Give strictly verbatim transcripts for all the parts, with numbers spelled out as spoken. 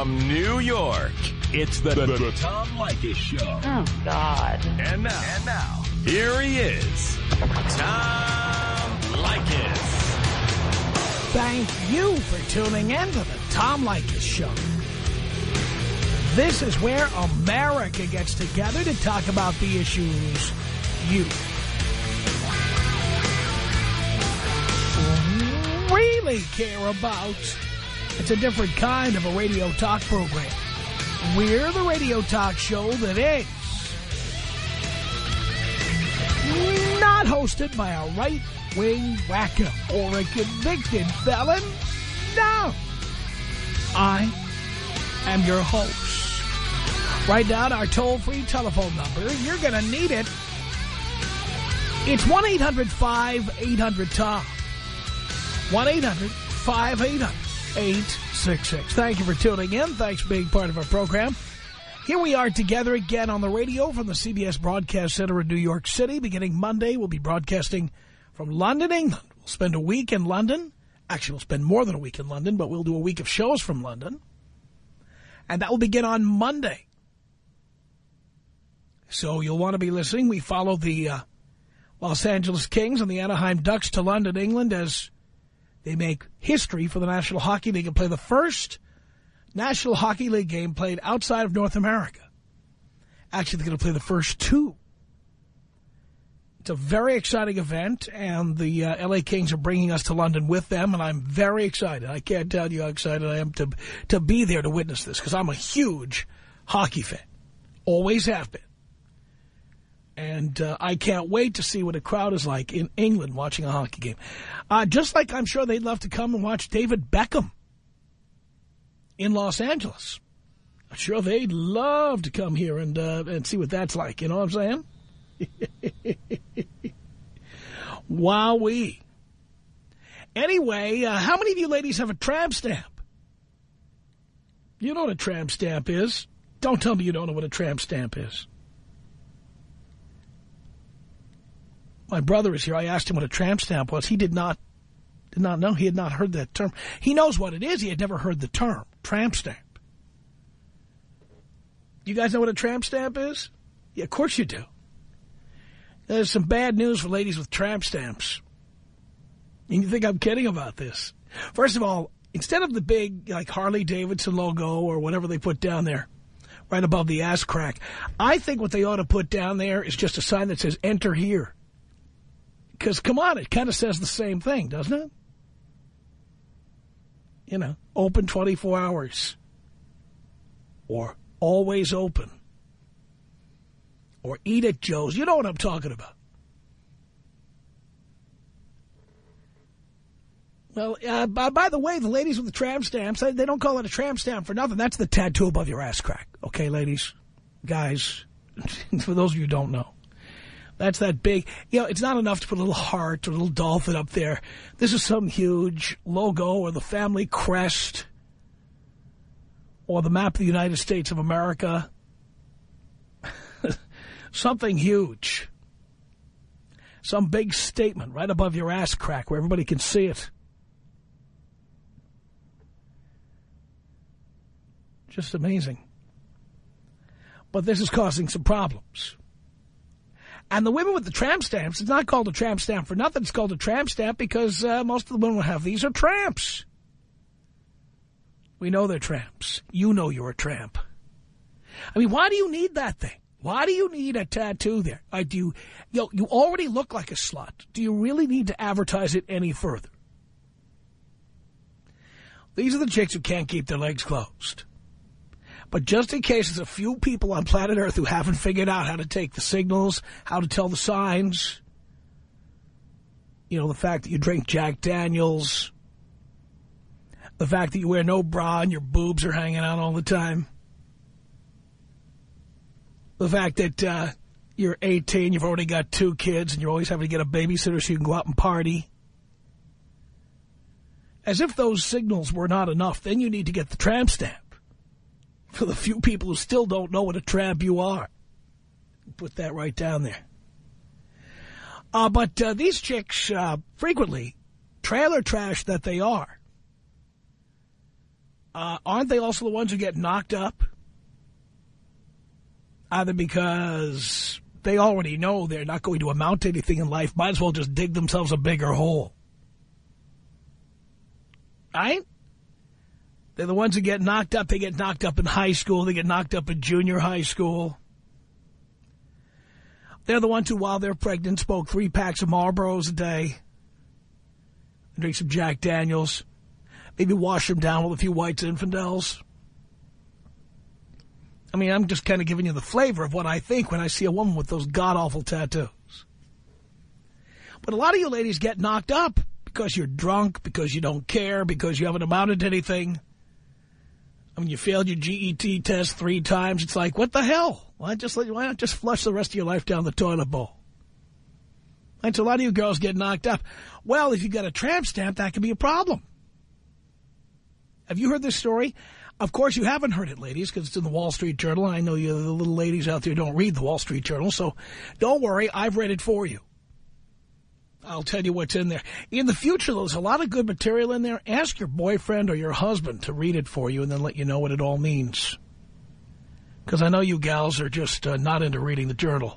From New York, it's the, the, the Tom Leykis Show. Oh, God. And now, and now, here he is, Tom Leykis. Thank you for tuning in to the Tom Leykis Show. This is where America gets together to talk about the issues you really care about. It's a different kind of a radio talk program. We're the radio talk show that is not hosted by a right-wing wacko or a convicted felon. No. I am your host. Write down our toll-free telephone number. You're going to need it. It's one eight hundred five eight hundred Tom. one eight hundred five eight hundred eight six six. Thank you for tuning in. Thanks for being part of our program. Here we are together again on the radio from the C B S Broadcast Center in New York City. Beginning Monday, we'll be broadcasting from London, England. We'll spend a week in London. Actually, we'll spend more than a week in London, but we'll do a week of shows from London. And that will begin on Monday. So you'll want to be listening. We follow the uh, Los Angeles Kings and the Anaheim Ducks to London, England, as they make history for the National Hockey League and play the first National Hockey League game played outside of North America. Actually, they're going to play the first two. It's a very exciting event, and the uh, L A Kings are bringing us to London with them, and I'm very excited. I can't tell you how excited I am to, to be there to witness this, because I'm a huge hockey fan. Always have been. And uh, I can't wait to see what a crowd is like in England watching a hockey game. Uh, just like I'm sure they'd love to come and watch David Beckham in Los Angeles. I'm sure they'd love to come here and uh, and see what that's like. You know what I'm saying? Wowee. Anyway, uh, how many of you ladies have a tramp stamp? You know what a tramp stamp is. Don't tell me you don't know what a tramp stamp is. My brother is here. I asked him what a tramp stamp was. He did not did not know. He had not heard that term. He knows what it is. He had never heard the term, tramp stamp. You guys know what a tramp stamp is? Yeah, of course you do. There's some bad news for ladies with tramp stamps. And you think I'm kidding about this. First of all, instead of the big, like, Harley-Davidson logo or whatever they put down there, right above the ass crack, I think what they ought to put down there is just a sign that says, enter here. Because, come on, it kind of says the same thing, doesn't it? You know, open twenty-four hours. Or always open. Or eat at Joe's. You know what I'm talking about. Well, uh, by, by the way, the ladies with the tramp stamps, they, they don't call it a tramp stamp for nothing. That's the tattoo above your ass crack. Okay, ladies, guys, for those of you who don't know. That's that big, you know, it's not enough to put a little heart or a little dolphin up there. This is some huge logo or the family crest or the map of the United States of America. Something huge. Some big statement right above your ass crack where everybody can see it. Just amazing. But this is causing some problems. And the women with the tramp stamps, it's not called a tramp stamp for nothing. It's called a tramp stamp because uh, most of the women who have these are tramps. We know they're tramps. You know you're a tramp. I mean, why do you need that thing? Why do you need a tattoo there? Like, do you, you know, you already look like a slut. Do you really need to advertise it any further? These are the chicks who can't keep their legs closed. But just in case there's a few people on planet Earth who haven't figured out how to take the signals, how to tell the signs, you know, the fact that you drink Jack Daniels, the fact that you wear no bra and your boobs are hanging out all the time, the fact that uh, you're eighteen, you've already got two kids, and you're always having to get a babysitter so you can go out and party. As if those signals were not enough, then you need to get the tramp stamp. For the few people who still don't know what a tramp you are. Put that right down there. Uh, but uh, these chicks, uh, frequently, trailer trash that they are, uh, aren't they also the ones who get knocked up? Either because they already know they're not going to amount to anything in life, might as well just dig themselves a bigger hole. Right? They're the ones who get knocked up. They get knocked up in high school. They get knocked up in junior high school. They're the ones who, while they're pregnant, smoke three packs of Marlboros a day. Drink some Jack Daniels. Maybe wash them down with a few White Zinfandels. I mean, I'm just kind of giving you the flavor of what I think when I see a woman with those god-awful tattoos. But a lot of you ladies get knocked up because you're drunk, because you don't care, because you haven't amounted to anything. I mean, you failed your G E T test three times. It's like, what the hell? Why, just, why not just flush the rest of your life down the toilet bowl? And so a lot of you girls get knocked up. Well, if you got a tramp stamp, that could be a problem. Have you heard this story? Of course, you haven't heard it, ladies, because it's in the Wall Street Journal. I know you, the little ladies out there don't read the Wall Street Journal, so don't worry. I've read it for you. I'll tell you what's in there. In the future, there's a lot of good material in there. Ask your boyfriend or your husband to read it for you and then let you know what it all means. Because I know you gals are just uh, not into reading the journal.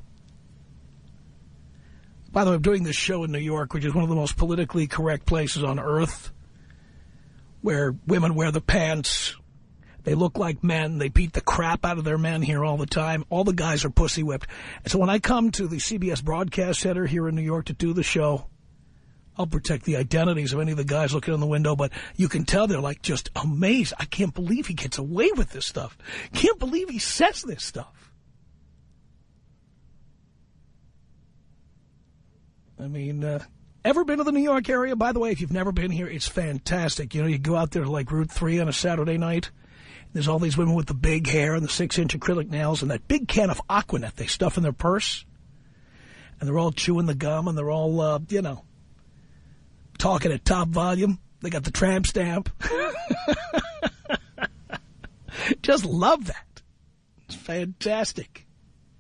By the way, I'm doing this show in New York, which is one of the most politically correct places on earth, where women wear the pants, they look like men, they beat the crap out of their men here all the time. All the guys are pussy whipped. And so when I come to the C B S Broadcast Center here in New York to do the show, I'll protect the identities of any of the guys looking in the window, but you can tell they're like just amazed. I can't believe he gets away with this stuff. Can't believe he says this stuff. I mean, uh, ever been to the New York area? By the way, if you've never been here, it's fantastic. You know, you go out there to like Route three on a Saturday night. There's all these women with the big hair and the six-inch acrylic nails and that big can of Aquanet they stuff in their purse. And they're all chewing the gum and they're all, uh, you know, talking at top volume. They got the tramp stamp. Just love that. It's fantastic.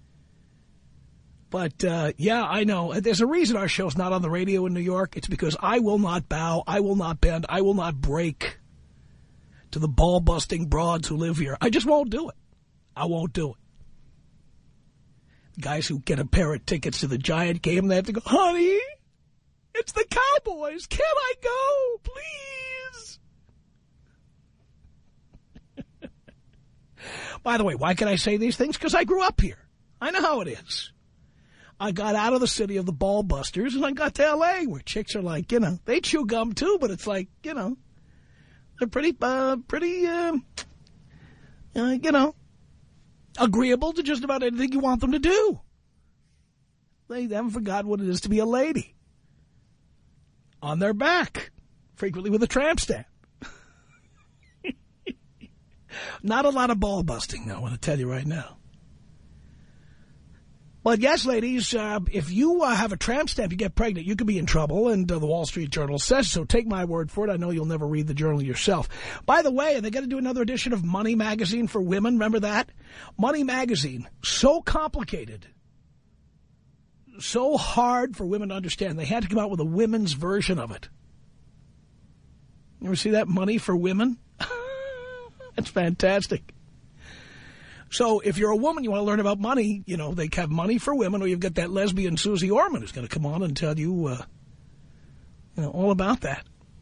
But, uh, yeah, I know. There's a reason our show's not on the radio in New York. It's because I will not bow, I will not bend, I will not break to the ball-busting broads who live here. I just won't do it. I won't do it. Guys who get a pair of tickets to the Giant game, they have to go, honey, it's the Cowboys. Can I go, please? By the way, why can I say these things? Because I grew up here. I know how it is. I got out of the city of the ball busters and I got to L A where chicks are like, you know, they chew gum too, but it's like, you know, they're pretty, uh, pretty, uh, uh, you know, agreeable to just about anything you want them to do. They haven't forgotten what it is to be a lady. On their back, frequently with a tramp stamp. Not a lot of ball busting, I want to tell you right now. But yes, ladies, uh, if you uh, have a tramp stamp, you get pregnant, you could be in trouble, and uh, the Wall Street Journal says so. Take my word for it. I know you'll never read the Journal yourself. By the way, they got to do another edition of Money Magazine for women. Remember that? Money Magazine, so complicated, so hard for women to understand. They had to come out with a women's version of it. You ever see that, Money for Women? It's fantastic. So if you're a woman, you want to learn about money, you know, they have Money for Women, or you've got that lesbian Susie Orman who's going to come on and tell you, uh, you know, all about that.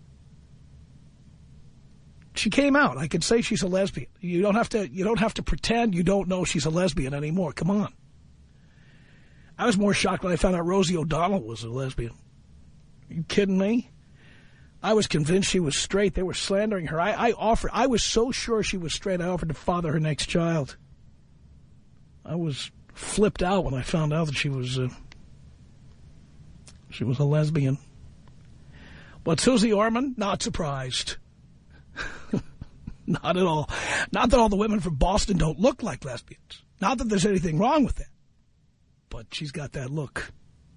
She came out. I could say she's a lesbian. You don't have to, you don't have to pretend you don't know she's a lesbian anymore. Come on. I was more shocked when I found out Rosie O'Donnell was a lesbian. Are you kidding me? I was convinced she was straight. They were slandering her. I, I offered, I was so sure she was straight, I offered to father her next child. I was flipped out when I found out that she was, uh, she was a lesbian. But Susie Orman, not surprised. Not at all. Not that all the women from Boston don't look like lesbians. Not that there's anything wrong with that. But she's got that look.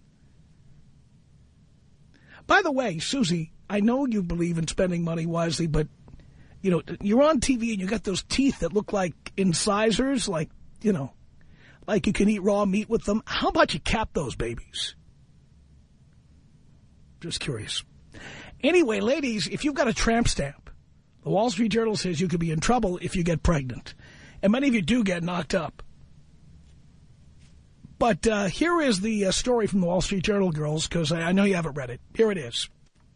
By the way, Susie, I know you believe in spending money wisely, but, you know, you're on T V and you got those teeth that look like incisors, like, you know, like you can eat raw meat with them. How about you cap those babies? Just curious. Anyway, ladies, if you've got a tramp stamp, The Wall Street Journal says you could be in trouble if you get pregnant. And many of you do get knocked up. But uh, here is the uh, story from the Wall Street Journal, girls, because I, I know you haven't read it. Here it is.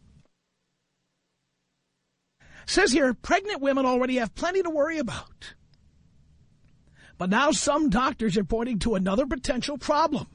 Says here, pregnant women already have plenty to worry about. But now some doctors are pointing to another potential problem.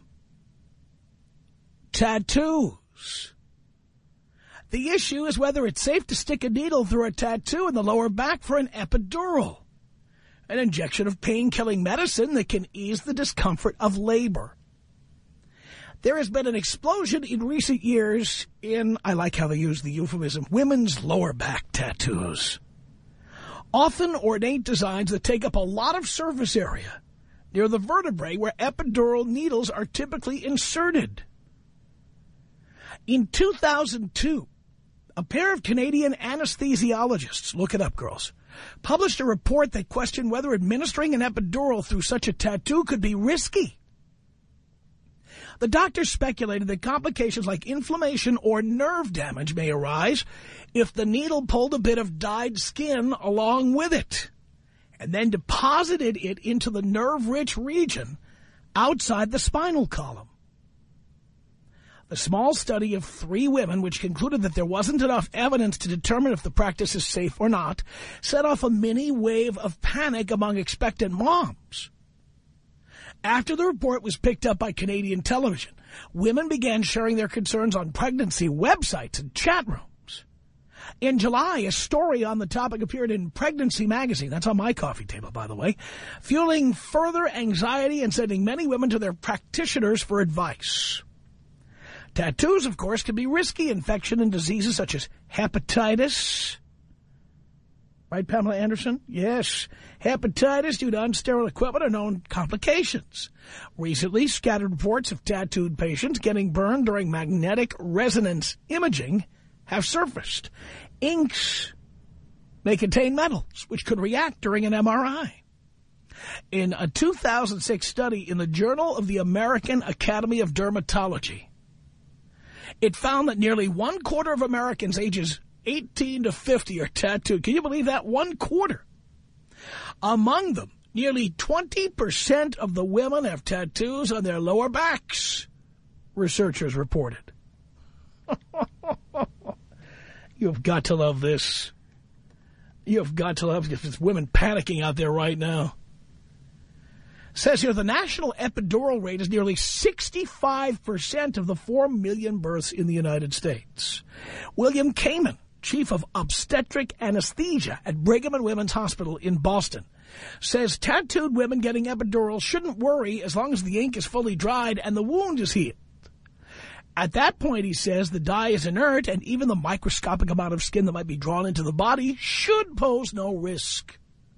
Tattoos. The issue is whether it's safe to stick a needle through a tattoo in the lower back for an epidural, an injection of pain-killing medicine that can ease the discomfort of labor. There has been an explosion in recent years in, I like how they use the euphemism, women's lower back tattoos. Often ornate designs that take up a lot of surface area near the vertebrae where epidural needles are typically inserted. In two thousand two, a pair of Canadian anesthesiologists, look it up, girls, published a report that questioned whether administering an epidural through such a tattoo could be risky. The doctors speculated that complications like inflammation or nerve damage may arise if the needle pulled a bit of dyed skin along with it and then deposited it into the nerve-rich region outside the spinal column. The small study of three women, which concluded that there wasn't enough evidence to determine if the practice is safe or not, set off a mini wave of panic among expectant moms. After the report was picked up by Canadian television, women began sharing their concerns on pregnancy websites and chat rooms. In July, a story on the topic appeared in Pregnancy Magazine. That's on my coffee table, by the way, fueling further anxiety and sending many women to their practitioners for advice. Tattoos, of course, can be risky. Infection and diseases such as hepatitis. Right, Pamela Anderson? Yes. Hepatitis due to unsterile equipment are known complications. Recently, scattered reports of tattooed patients getting burned during magnetic resonance imaging have surfaced. Inks may contain metals, which could react during an M R I. In a two thousand six study in the Journal of the American Academy of Dermatology, it found that nearly one quarter of Americans ages eighteen to fifty are tattooed. Can you believe that? One quarter. Among them, nearly twenty percent of the women have tattoos on their lower backs, researchers reported. You've got to love this. You've got to love this. There's women panicking out there right now. Says here, the national epidural rate is nearly sixty-five percent of the four million births in the United States. William Kamen, chief of obstetric anesthesia at Brigham and Women's Hospital in Boston, says tattooed women getting epidurals shouldn't worry as long as the ink is fully dried and the wound is healed. At that point, he says, the dye is inert and even the microscopic amount of skin that might be drawn into the body should pose no risk.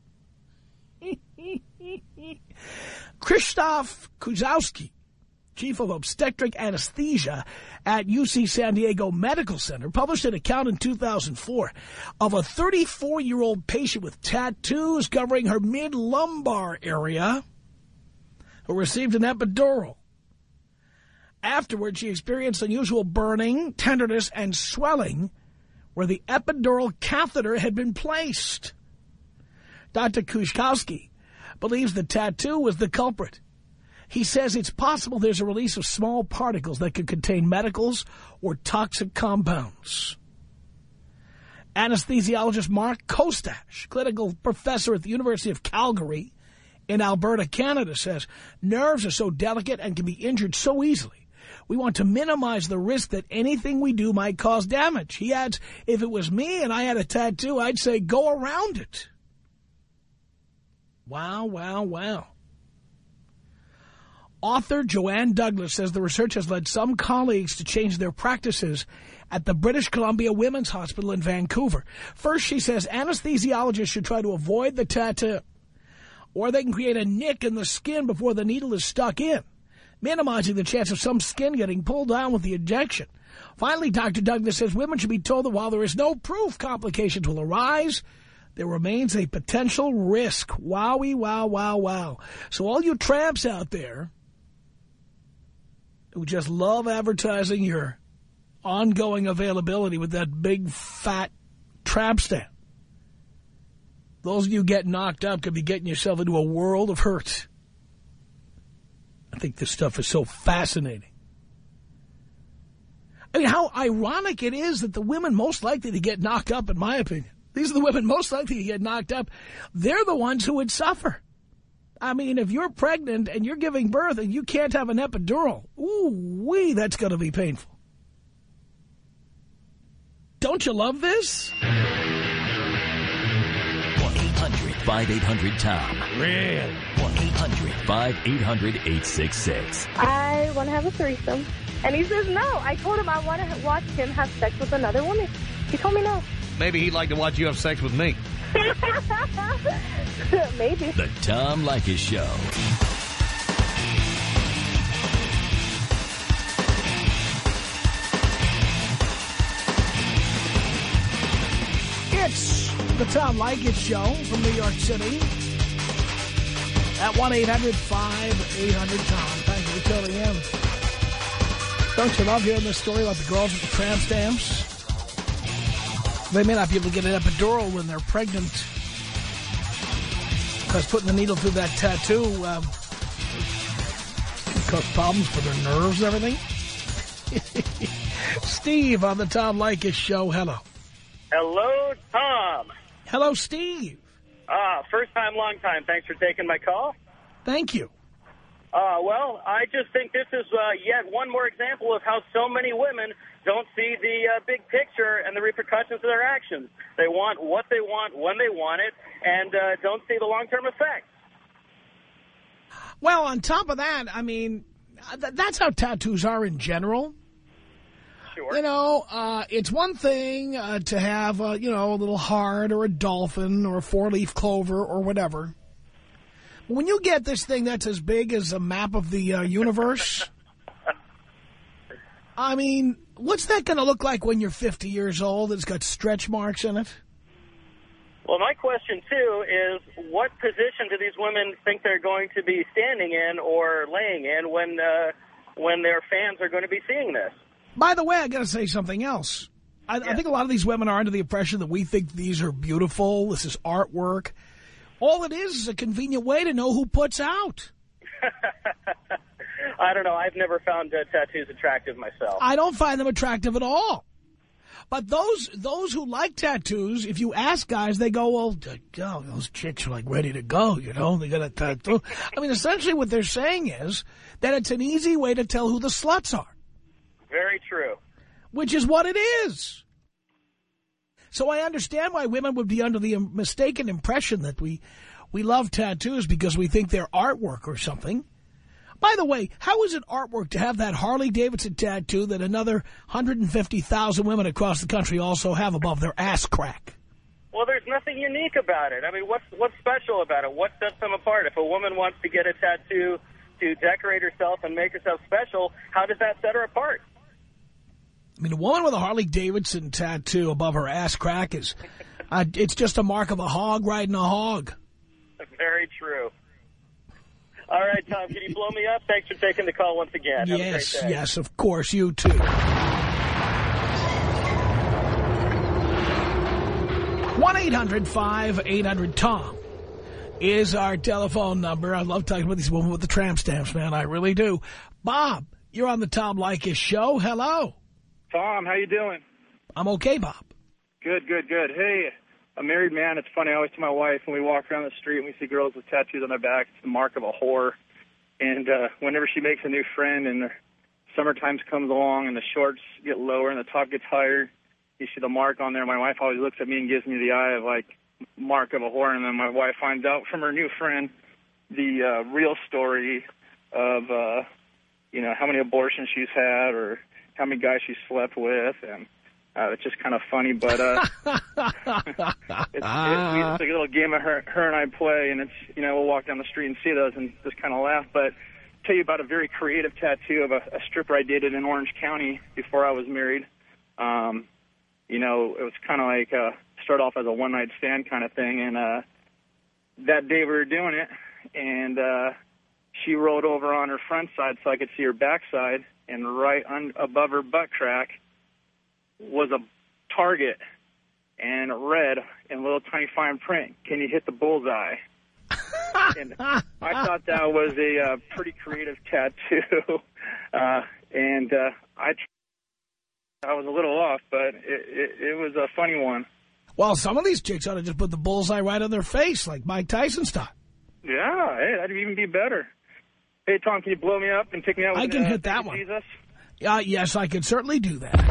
Krzysztof Kuzowski, chief of obstetric anesthesia at U C San Diego Medical Center, published an account in two thousand four of a thirty-four-year-old patient with tattoos covering her mid-lumbar area who received an epidural. Afterwards, she experienced unusual burning, tenderness, and swelling where the epidural catheter had been placed. Doctor Kuzowski believes the tattoo was the culprit. He says it's possible there's a release of small particles that could contain medicals or toxic compounds. Anesthesiologist Mark Kostash, clinical professor at the University of Calgary in Alberta, Canada, says nerves are so delicate and can be injured so easily. We want to minimize the risk that anything we do might cause damage. He adds, if it was me and I had a tattoo, I'd say go around it. Wow, wow, wow. Author Joanne Douglas says the research has led some colleagues to change their practices at the British Columbia Women's Hospital in Vancouver. First, she says anesthesiologists should try to avoid the tattoo, or they can create a nick in the skin before the needle is stuck in, minimizing the chance of some skin getting pulled down with the injection. Finally, Doctor Douglas says women should be told that while there is no proof complications will arise, there remains a potential risk. Wowie, wow, wow, wow. So all you tramps out there who just love advertising your ongoing availability with that big, fat tramp stamp, those of you getting knocked up could be getting yourself into a world of hurt. I think this stuff is so fascinating. I mean, how ironic it is that the women most likely to get knocked up, in my opinion, these are the women most likely to get knocked up, they're the ones who would suffer. I mean, if you're pregnant and you're giving birth and you can't have an epidural, ooh-wee, that's going to be painful. Don't you love this? one eight hundred five eight hundred Tom. Really? one eight hundred five eight hundred eight six six. I want to have a threesome. And he says no. I told him I want to watch him have sex with another woman. He told me no. Maybe he'd like to watch you have sex with me. Maybe. The Tom Leykis Show. It's the Tom Leykis Show from New York City at one eight hundred five eight hundred Tom. Thank you for tuning in. Don't you love hearing this story about the girls with the tramp stamps? They may not be able to get an epidural when they're pregnant because putting the needle through that tattoo um, cause problems for their nerves and everything. Steve on the Tom Leykis Show. Hello. Hello, Tom. Hello, Steve. Uh, first time, long time. Thanks for taking my call. Thank you. Uh, well, I just think this is uh, yet one more example of how so many women don't see the uh, big picture and the repercussions of their actions. They want what they want when they want it and uh, don't see the long-term effects. Well, on top of that, I mean, th that's how tattoos are in general. Sure. You know, uh, it's one thing uh, to have, uh, you know, a little heart or a dolphin or a four-leaf clover or whatever. But when you get this thing that's as big as a map of the uh, universe, I mean, what's that going to look like when you're fifty years old? It's got stretch marks in it. Well, my question, too, is what position do these women think they're going to be standing in or laying in when, uh, when their fans are going to be seeing this? By the way, I got to say something else. I, yeah. I think a lot of these women are under the impression that we think these are beautiful. This is artwork. All it is is a convenient way to know who puts out. I don't know. I've never found uh, tattoos attractive myself. I don't find them attractive at all. But those those who like tattoos, if you ask guys, they go, well, oh, those chicks are like ready to go, you know, they got a tattoo. I mean, essentially what they're saying is that it's an easy way to tell who the sluts are. Very true. Which is what it is. So I understand why women would be under the mistaken impression that we, we love tattoos because we think they're artwork or something. By the way, how is it artwork to have that Harley-Davidson tattoo that another one hundred fifty thousand women across the country also have above their ass crack? Well, there's nothing unique about it. I mean, what's what's special about it? What sets them apart? If a woman wants to get a tattoo to decorate herself and make herself special, how does that set her apart? I mean, a woman with a Harley-Davidson tattoo above her ass crack is, uh, it's just a mark of a hog riding a hog. Very true. All right, Tom, can you blow me up? Thanks for taking the call once again. Have yes, a great day. yes, of course, you too. one eight hundred five eight hundred Tom is our telephone number. I love talking about these women with the tramp stamps, man. I really do. Bob, you're on the Tom Leykis Show. Hello. Tom, how you doing? I'm okay, Bob. Good, good, good. Hey, a married man, it's funny, I always tell my wife when we walk around the street and we see girls with tattoos on their back, it's the mark of a whore. And uh, whenever she makes a new friend and the summertime comes along and the shorts get lower and the top gets higher, you see the mark on there. My wife always looks at me and gives me the eye of, like, mark of a whore. And then my wife finds out from her new friend the uh, real story of, uh, you know, how many abortions she's had or how many guys she slept with, and uh, it's just kind of funny, but uh, it's, it's, it's like a little game of her, her and I play, and it's, you know, we'll walk down the street and see those and just kind of laugh. But tell you about a very creative tattoo of a, a stripper I dated in Orange County before I was married. Um, you know, it was kind of like uh, start off as a one-night stand kind of thing, and uh, that day we were doing it, and uh, she rolled over on her front side so I could see her backside, and right un above her butt crack was a target. and it read in little tiny fine print, "Can you hit the bullseye?" And I thought that was a uh, pretty creative tattoo, uh, and uh, I I was a little off, but it, it, it was a funny one. Well, some of these chicks ought to just put the bullseye right on their face, like Mike Tyson style. Yeah, hey, that'd even be better. Hey, Tom, can you blow me up and take me out with I can uh, hit that one. Jesus? Uh, yes, I can certainly do that.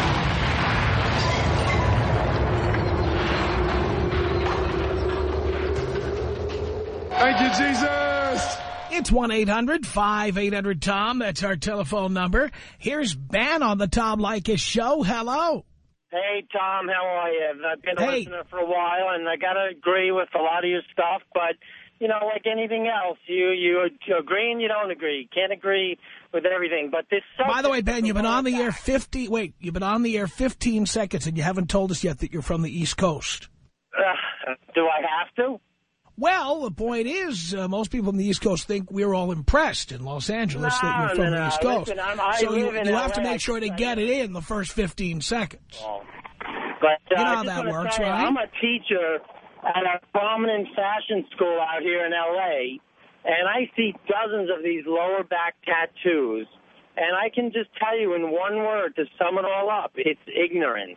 Thank you, Jesus. It's one eight hundred five eight hundred Tom. That's our telephone number. Here's Ben on the Tom Leykis show. Hello. Hey, Tom, how are you? I've been a Hey. listener for a while, and I got to agree with a lot of your stuff, but, you know, like anything else, you, you, you agree and you don't agree. You can't agree with everything, but this By the way, Ben, you've been on the air back. fifty. Wait, you've been on the air fifteen seconds, and you haven't told us yet that you're from the East Coast. Uh, do I have to? Well, the point is, uh, most people in the East Coast think we're all impressed in Los Angeles No, that you're from no, the no. East Coast. Listen, I'm- I so you, live in you have to L A. make sure to get it in the first fifteen seconds. Oh. But uh, You know I how just that wanna works, say, right? I'm a teacher at a prominent fashion school out here in L A, and I see dozens of these lower back tattoos, and I can just tell you in one word to sum it all up, it's ignorance.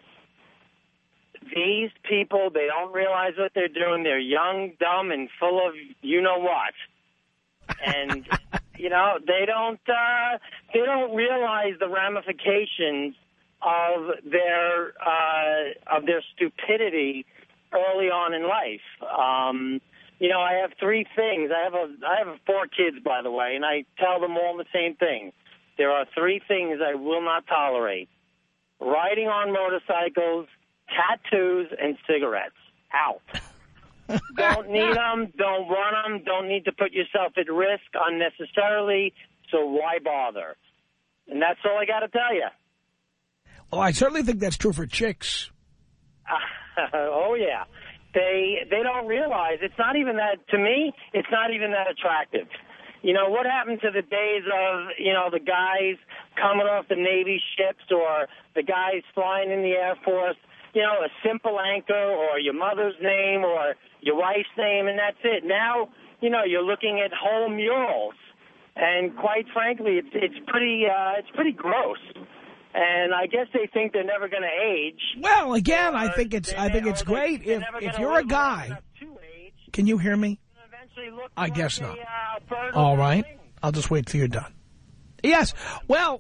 These people, they don't realize what they're doing. They're young, dumb, and full of you-know-what. And, you know, they don't, uh, they don't realize the ramifications of their uh, of their stupidity early on in life. Um, you know, I have three things. I have a I have four kids, by the way, and I tell them all the same thing. There are three things I will not tolerate: riding on motorcycles, tattoos, and cigarettes. Out. Don't need them. Don't want them. Don't need to put yourself at risk unnecessarily. So why bother? And that's all I got to tell you. Well, I certainly think that's true for chicks. Uh, oh, yeah. They they don't realize it's not even that, to me, it's not even that attractive. You know, what happened to the days of, you know, the guys coming off the Navy ships or the guys flying in the Air Force, you know, a simple anchor or your mother's name or your wife's name, and that's it. Now, you know, you're looking at whole murals, and quite frankly, it's, it's pretty uh, it's pretty gross. And I guess they think they're never going to age. Well, again, I think it's They- I think or it's they- great they're if never if gonna you're a live long guy. enough to age. Can you hear me? Eventually look I like guess a, not. uh, bird All on the right. wing. I'll just wait till you're done. Yes. Well,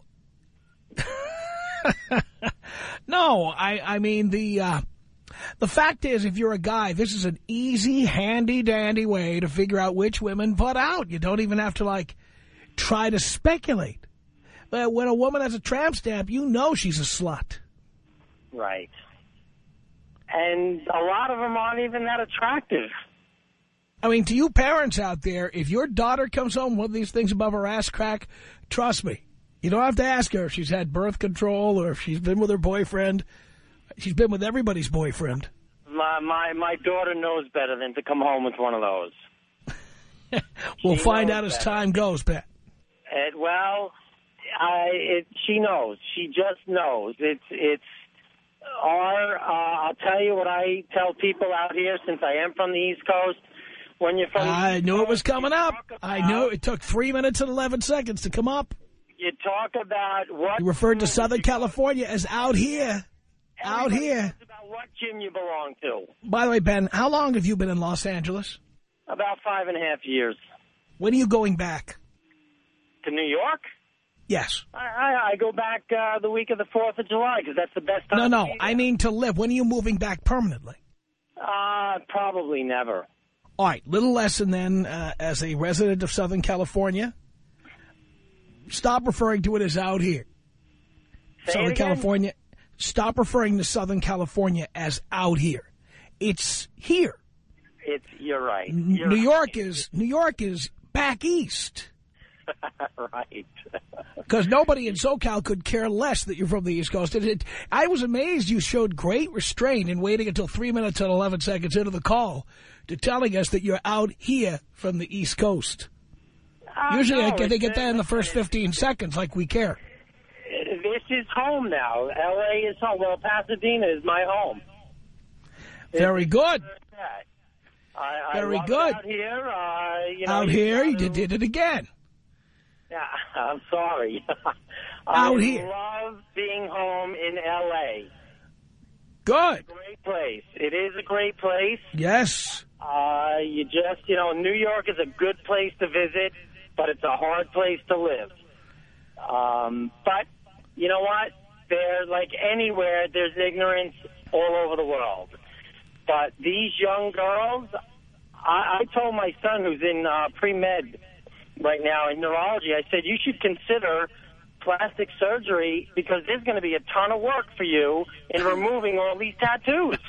no, I, I mean, the uh, the fact is, if you're a guy, this is an easy, handy-dandy way to figure out which women put out. You don't even have to, like, try to speculate. But when a woman has a tramp stamp, you know she's a slut. Right. And a lot of them aren't even that attractive. I mean, to you parents out there, if your daughter comes home with these things above her ass crack, trust me, you don't have to ask her if she's had birth control or if she's been with her boyfriend. She's been with everybody's boyfriend. My my, my daughter knows better than to come home with one of those. We'll She find knows out as better. time goes, Pat. And, well, I it, she knows. She just knows. It's it's our. Uh, I'll tell you what I tell people out here, since I am from the East Coast. When you're from the I East knew it was Coast, coming you up. talk I about- knew it took three minutes and eleven seconds to come up. You talk about what You referred to gym Southern you go- California as out here. Out Everybody here. knows about what gym you belong to. By the way, Ben, how long have you been in Los Angeles? About five and a half years. When are you going back? To New York? Yes. I, I, I go back uh, the week of the fourth of July because that's the best time. No, to no, be I there. mean to live. When are you moving back permanently? Uh, probably never. All right, little lesson then, uh, as a resident of Southern California. Stop referring to it as out here. Say Southern it again? California. Stop referring to Southern California as out here. It's here. It's you're right. N- You're New right. York is New York is back east. right. Because nobody in SoCal could care less that you're from the East Coast. It, it, I was amazed you showed great restraint in waiting until three minutes and eleven seconds into the call to telling us that you're out here from the East Coast. Uh, Usually no, I, they it's- get that in the it's- first fifteen seconds, like we care. This is home now. L A is home. Well, Pasadena is my home. Very It's good. that. I, Very I love good. It out here, uh, you know, Out you here, you gotta- did it again. Yeah, I'm sorry. I Out here. love being home in L A. Good. Great place. It is a great place. Yes. Uh, you just, you know, New York is a good place to visit, but it's a hard place to live. Um, but you know what? There, like anywhere, there's ignorance all over the world. But these young girls, I, I told my son who's in uh, pre-med right now in neurology, I said, you should consider plastic surgery because there's going to be a ton of work for you in removing all these tattoos.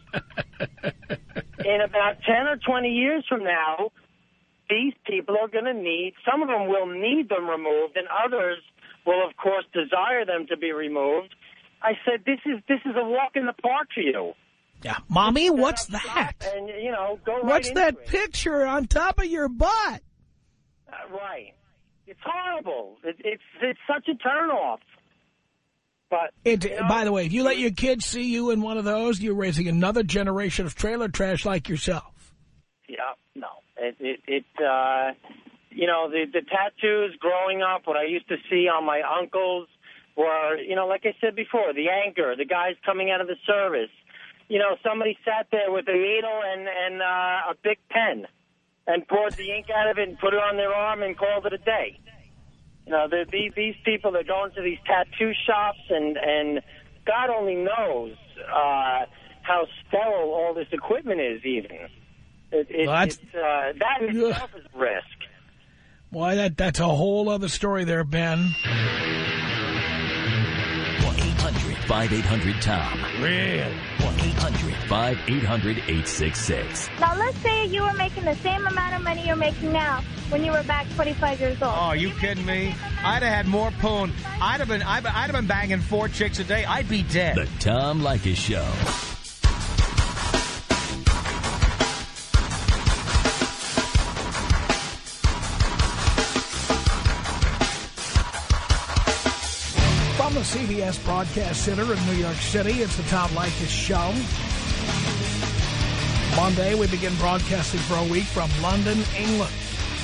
In about ten or twenty years from now, these people are going to need, some of them will need them removed, and others will, of course, desire them to be removed. I said, this is this is a walk in the park for you. Yeah. Mommy, what's that? And, you know, go right What's into that it. picture on top of your butt? Uh, right. It's horrible. It, it's it's such a turnoff. But It, you know, by the way, if you let your kids see you in one of those, you're raising another generation of trailer trash like yourself. yeah, no, it it, it uh, you know, the the tattoos growing up, what I used to see on my uncles were, you know, like I said before, the anchor, the guys coming out of the service. You know, somebody sat there with a needle and and uh, a big pen and poured the ink out of it and put it on their arm and called it a day. You know, these these people are going to these tattoo shops, and, and God only knows uh, how sterile all this equipment is, even. It, it, Well, that's- it's, uh, that in itself is a risk. Boy, that, that's a whole other story there, Ben. one eight hundred five eight hundred Tom. Really? one eight hundred five eight hundred eight six six. Now, let's say you were making the same amount of money you're making now when you were back twenty-five years old. Oh, are you kidding me? I'd have had more poon. I'd have been, I'd, I'd have been banging four chicks a day. I'd be dead. The Tom Leykis Show. From the C B S Broadcast Center in New York City, it's the Tom Leykis Show. Monday, we begin broadcasting for a week from London, England.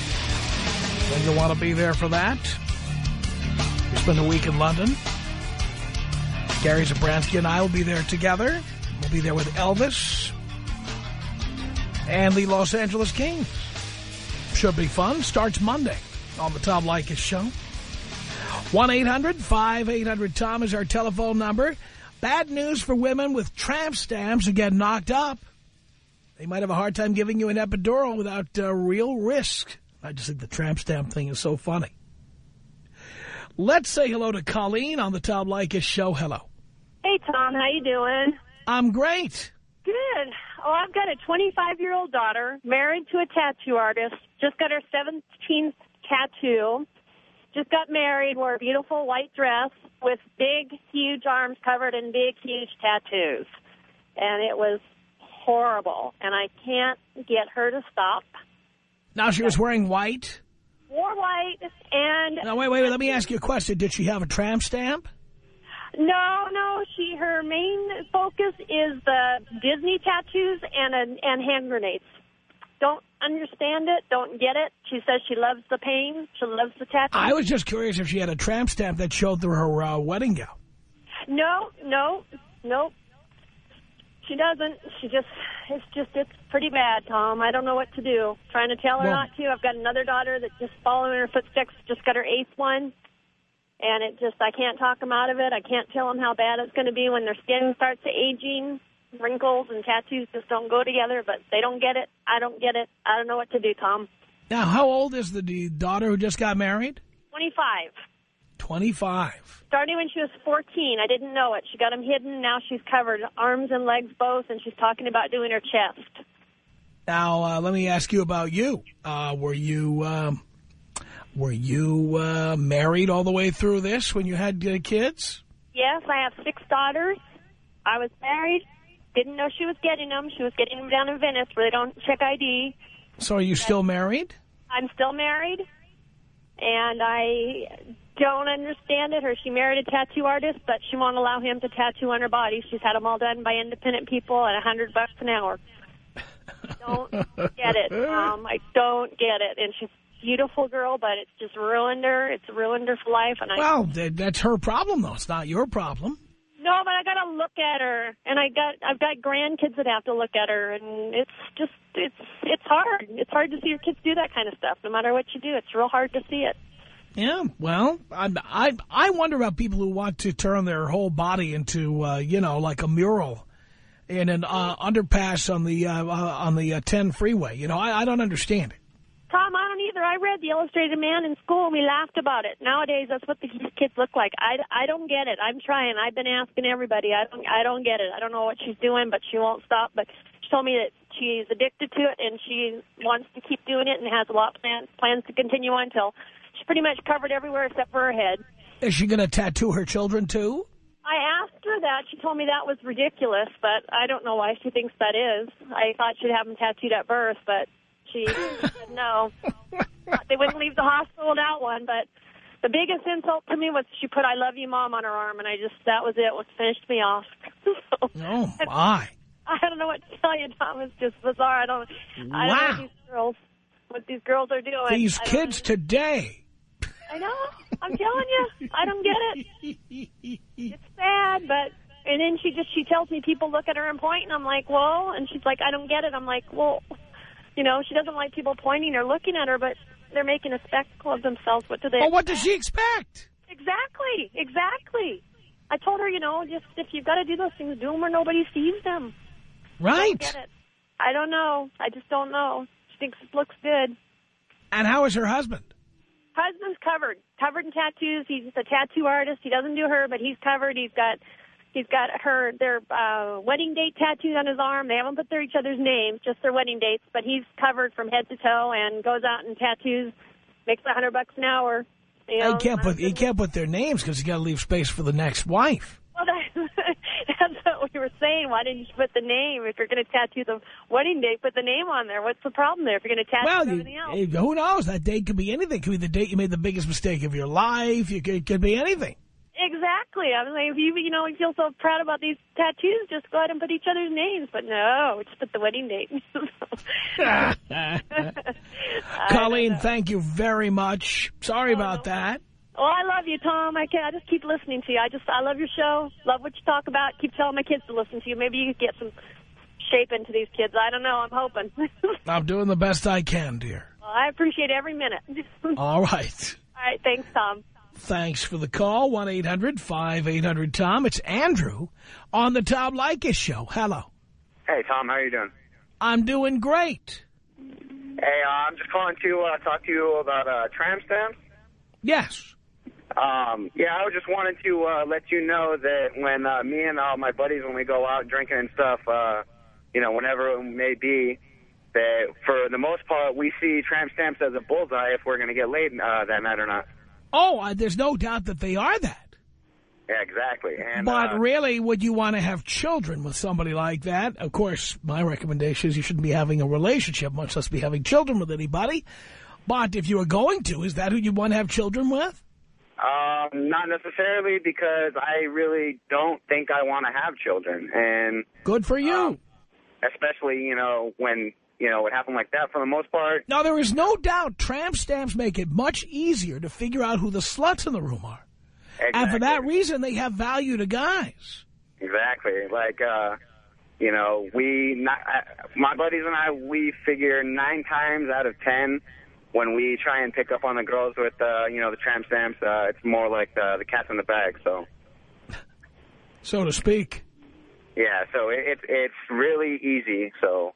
And you'll want to be there for that. We spend a week in London. Gary Zabransky and I will be there together. We'll be there with Elvis and the Los Angeles Kings. Should be fun. Starts Monday on the Tom Leykis Show. one eight hundred five eight hundred Tom is our telephone number. Bad news for women with tramp stamps who get knocked up. They might have a hard time giving you an epidural without uh, real risk. I just think the tramp stamp thing is so funny. Let's say hello to Colleen on the Tom Leykis Show. Hello. Hey, Tom, how you doing? I'm great. Good. Oh, I've got a twenty-five-year-old daughter, married to a tattoo artist, just got her seventeenth tattoo, just got married, wore a beautiful white dress with big, huge arms covered in big, huge tattoos. And it was horrible, and I can't get her to stop. Now she was wearing white. Wore white, and... Now, wait, wait, wait, let me ask you a question. Did she have a tramp stamp? No, no, she, her main focus is the Disney tattoos and, uh, and hand grenades. Don't understand it, don't get it. She says she loves the pain, she loves the tattoos. I was just curious if she had a tramp stamp that showed through her uh, wedding gown. No, no, no. She doesn't. She just, it's just, it's pretty bad, Tom. I don't know what to do. Trying to tell her Well, not to. I've got another daughter that just following her footsteps, just got her eighth one. And it just, I can't talk them out of it. I can't tell them how bad it's going to be when their skin starts aging. Wrinkles and tattoos just don't go together, but they don't get it. I don't get it. I don't know what to do, Tom. Now, how old is the, the daughter who just got married? twenty-five. twenty-five. Starting when she was fourteen. I didn't know it. She got them hidden. Now she's covered arms and legs both, and she's talking about doing her chest. Now, uh, let me ask you about you. Uh, were you um, were you uh, married all the way through this when you had uh, kids? Yes, I have six daughters. I was married. Didn't know she was getting them. She was getting them down in Venice where they don't check I D. So are you still married? I'm still married, and I don't understand it. Her, she married a tattoo artist, but she won't allow him to tattoo on her body. She's had them all done by independent people at a hundred bucks an hour. Don't get it. Um, I don't get it. And she's a beautiful girl, but it's just ruined her. It's ruined her for life. And I, well, that's her problem, though. It's not your problem. No, but I got to look at her, and I got I've got grandkids that have to look at her, and it's just it's it's hard. It's hard to see your kids do that kind of stuff. No matter what you do, it's real hard to see it. Yeah, well, I I I wonder about people who want to turn their whole body into uh, you know, like a mural in an uh, underpass on the uh, uh, on the uh, ten freeway. You know, I, I don't understand it. Tom, I don't either. I read The Illustrated Man in school, and we laughed about it. Nowadays, that's what the kids look like. I, I don't get it. I'm trying. I've been asking everybody. I don't I don't get it. I don't know what she's doing, but she won't stop. But she told me that she's addicted to it, and she wants to keep doing it and has a lot of plans, plans to continue on until she's pretty much covered everywhere except for her head. Is she going to tattoo her children, too? I asked her that. She told me that was ridiculous, but I don't know why she thinks that is. I thought she'd have them tattooed at birth, but she said no. They wouldn't leave the hospital without one, but the biggest insult to me was she put I love you, Mom, on her arm, and I just, that was it, what finished me off. So, oh, my. I don't know what to tell you, Tom. It's just bizarre. I don't, I don't wow. know what these girls, what these girls are doing. These kids today. I know. I'm telling you. I don't get it. It's sad, but... And then she just, she tells me people look at her and point, and I'm like, well, and she's like, I don't get it. I'm like, well, you know, she doesn't like people pointing or looking at her, but they're making a spectacle of themselves. What do they Well, what does she expect? Exactly. Exactly. I told her, you know, just if you've got to do those things, do them where nobody sees them. Right. I don't get it. I don't know. I just don't know. She thinks it looks good. And how is her husband? Husband's covered. Covered in tattoos. He's a tattoo artist. He doesn't do her, but he's covered. He's got he's got her their uh, wedding date tattooed on his arm. They haven't put their each other's names, just their wedding dates. But he's covered from head to toe and goes out and tattoos. Makes a hundred bucks an hour. You know, he can't put he can't put their names because he's got to leave space for the next wife. Well, that, that's what we were saying. Why didn't you put the name? If you're going to tattoo the wedding date, put the name on there. What's the problem there if you're going to tattoo well, everything you, else? Who knows? That date could be anything. It could be the date you made the biggest mistake of your life. You could, it could be anything. Exactly. I was like, if you, you know, you feel so proud about these tattoos, just go ahead and put each other's names. But no, just put the wedding date. Colleen, thank you very much. Sorry oh, about no. that. Well, I love you, Tom. I can I just keep listening to you. I just I love your show. Love what you talk about. Keep telling my kids to listen to you. Maybe you could get some shape into these kids. I don't know. I'm hoping. I'm doing the best I can, dear. Well, I appreciate every minute. All right. All right. Thanks, Tom. Thanks for the call. one eight hundred five eight hundred Tom. It's Andrew on the Tom Leykis Show. Hello. Hey, Tom. How are you doing? I'm doing great. Hey, uh, I'm just calling to uh, talk to you about uh, tramp stamps. Yes. Um, yeah, I just wanted to uh, let you know that when uh, me and all my buddies, when we go out drinking and stuff, uh, you know, whenever it may be, that for the most part, we see tramp stamps as a bullseye if we're going to get laid uh, that night or not. Oh, uh, there's no doubt that they are that. Yeah, exactly. And, but uh, really, would you want to have children with somebody like that? Of course, my recommendation is you shouldn't be having a relationship, much less be having children with anybody. But if you were going to, is that who you want to have children with? Um, not necessarily, because I really don't think I want to have children. And good for you. Um, especially, you know, when, you know, it happened like that for the most part. Now, there is no doubt tramp stamps make it much easier to figure out who the sluts in the room are. Exactly. And for that reason, they have value to guys. Exactly. Like, uh, you know, we, not, uh, my buddies and I, we figure nine times out of ten when we try and pick up on the girls with, uh, you know, the tramp stamps, uh, it's more like the, the cat's in the bag, so. So to speak. Yeah, so it, it, it's really easy, so.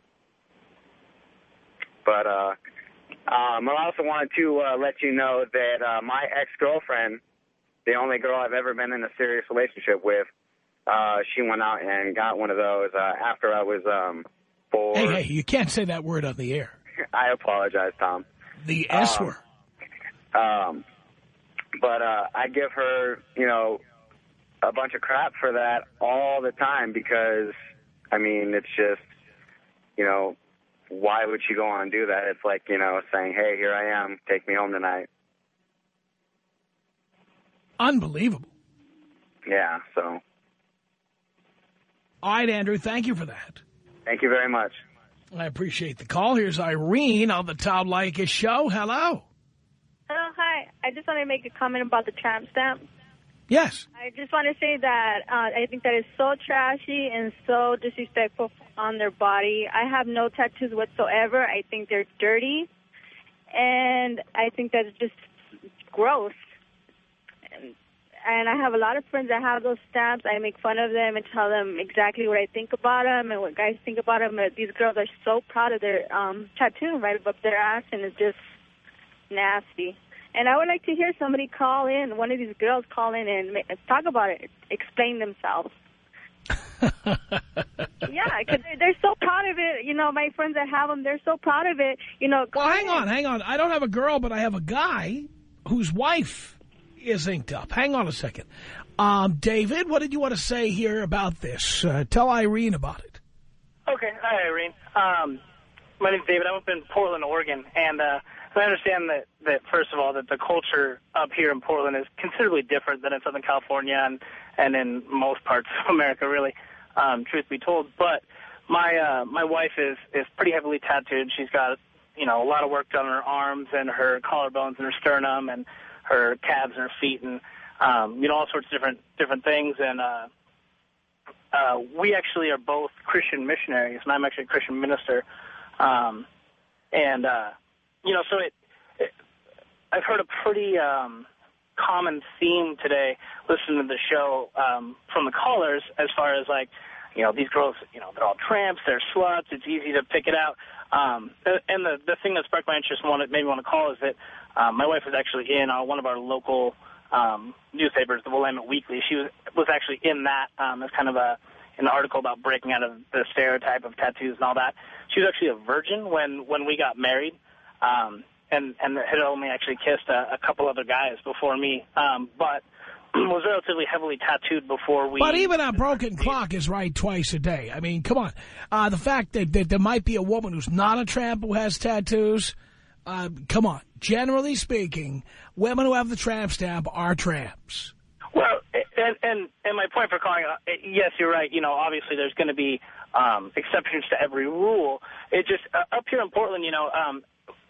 But uh, um, I also wanted to uh, let you know that uh, my ex-girlfriend, the only girl I've ever been in a serious relationship with, uh, she went out and got one of those uh, after I was um, four. Hey, hey, you can't say that word on the air. I apologize, Tom. The S um, word. Um, but uh, I give her, you know, a bunch of crap for that all the time because, I mean, it's just, you know, why would she go on and do that? It's like, you know, saying, hey, here I am, take me home tonight. Unbelievable. Yeah, so. All right, Andrew, thank you for that. Thank you very much. I appreciate the call. Here's Irene on the Tom Leykis show. Hello. Hello, hi. I just want to make a comment about the tramp stamp. Yes. I just want to say that uh, I think that is so trashy and so disrespectful on their body. I have no tattoos whatsoever. I think they're dirty, and I think that's just gross. And, and I have a lot of friends that have those stamps. I make fun of them and tell them exactly what I think about them and what guys think about them. But these girls are so proud of their um, tattoo right above their ass, and it's just nasty. And I would like to hear somebody call in, one of these girls call in and talk about it, explain themselves. Yeah, because they're so proud of it. You know, my friends that have them, they're so proud of it. You know. Well, hang on, hang on. I don't have a girl, but I have a guy whose wife is inked up. Hang on a second. Um, David, what did you want to say here about this? Uh, tell Irene about it. Okay. Hi, Irene. Um, my name's David. I'm up in Portland, Oregon, and uh, I understand that, that, first of all, that the culture up here in Portland is considerably different than in Southern California and, and in most parts of America, really, um, truth be told. But my uh, my wife is, is pretty heavily tattooed. She's got, you know, a lot of work done on her arms and her collarbones and her sternum and her calves and her feet and, um, you know, all sorts of different, different things. And uh, uh, we actually are both Christian missionaries, and I'm actually a Christian minister. Um, and, uh, you know, so it, it, I've heard a pretty um, common theme today listening to the show um, from the callers as far as, like, you know, these girls, you know, they're all tramps, they're sluts, it's easy to pick it out. Um, and the, the thing that sparked my interest and made me want to call is that um, my wife was actually in uh, one of our local um, newspapers, the Willamette Weekly. She was, was actually in that um, as kind of a an article about breaking out of the stereotype of tattoos and all that. She was actually a virgin when, when we got married. Um, and, and had only actually kissed a, a couple other guys before me, um, but was relatively heavily tattooed before we... But even a broken clock is right twice a day. I mean, come on. Uh, the fact that, that there might be a woman who's not a tramp who has tattoos, uh, come on. Generally speaking, women who have the tramp stamp are tramps. Well, and, and, and my point for calling, uh, yes, you're right. You know, obviously there's going to be um, exceptions to every rule. It just, uh, up here in Portland, you know... Um,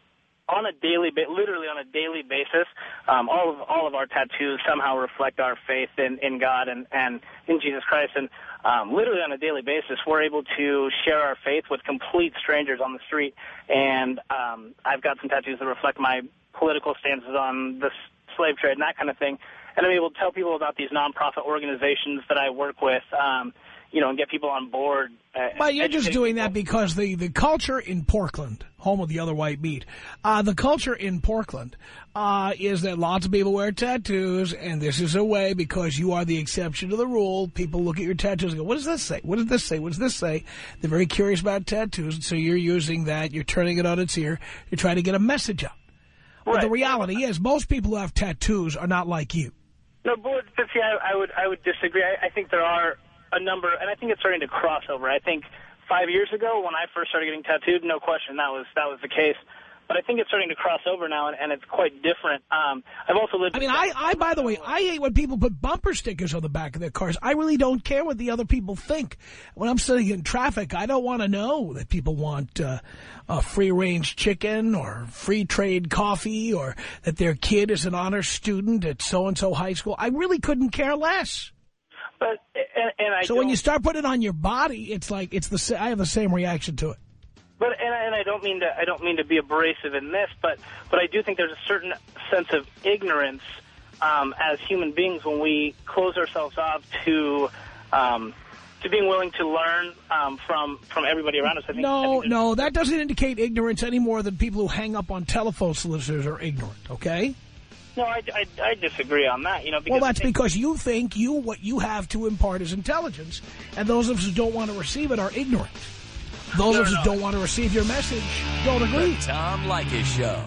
on a daily, literally on a daily basis, um, all of all of our tattoos somehow reflect our faith in, in God and, and in Jesus Christ. And um, literally on a daily basis, we're able to share our faith with complete strangers on the street. And um, I've got some tattoos that reflect my political stances on the slave trade and that kind of thing. And I'm able to tell people about these nonprofit organizations that I work with, um, you know, and get people on board. Uh, but you're just doing people. that because the, the culture in Portland, home of the other white meat, uh, the culture in Portland uh, is that lots of people wear tattoos, and this is a way, because you are the exception to the rule, people look at your tattoos and go, what does this say? What does this say? What does this say? They're very curious about tattoos, and so you're using that, you're turning it on its ear, you're trying to get a message out. Right. But the reality is most people who have tattoos are not like you. No, but, but see, I, I would I would disagree. I, I think there are a number, and I think it's starting to cross over. I think five years ago when I first started getting tattooed, no question, that was that was the case. But I think it's starting to cross over now, and, and it's quite different. Um, I've also lived... I mean, I, I, by the way, I hate when people put bumper stickers on the back of their cars. I really don't care what the other people think. When I'm sitting in traffic, I don't want to know that people want uh, a free-range chicken or free trade coffee or that their kid is an honor student at so-and-so high school. I really couldn't care less. But and, and I So when you start putting it on your body, it's like it's the I have the same reaction to it. But and, and I don't mean to I don't mean to be abrasive in this, but but I do think there's a certain sense of ignorance um, as human beings when we close ourselves off to um, to being willing to learn um, from from everybody around us. I think, no, I think no, that doesn't indicate ignorance any more than people who hang up on telephone solicitors are ignorant. Okay. No, I, I, I disagree on that. You know, because well, that's because you think you what you have to impart is intelligence, and those of us who don't want to receive it are ignorant. Those no, of us no. who don't want to receive your message don't agree. The Tom Leykis Show.